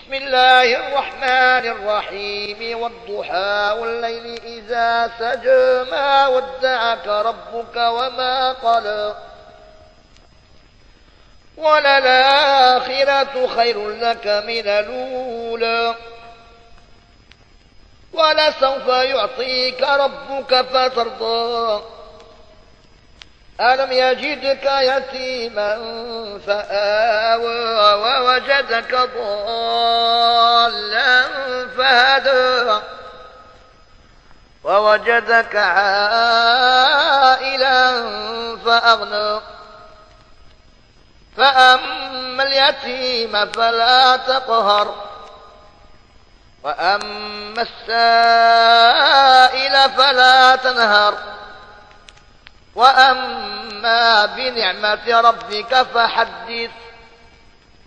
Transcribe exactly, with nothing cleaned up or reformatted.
بسم الله الرحمن الرحيم والضحى والليل إذا سجى ما ودعك ربك وما قلى وللآخرة خير لك من الأولى ولسوف يعطيك ربك فترضى ألم يجدك يتيما فآوى ووجدك ضالا فهدى ووجدك عائلا فأغنى فأما اليتيم فلا تقهر وأما السائل فلا تنهر وأما بنعمة ربك فحدث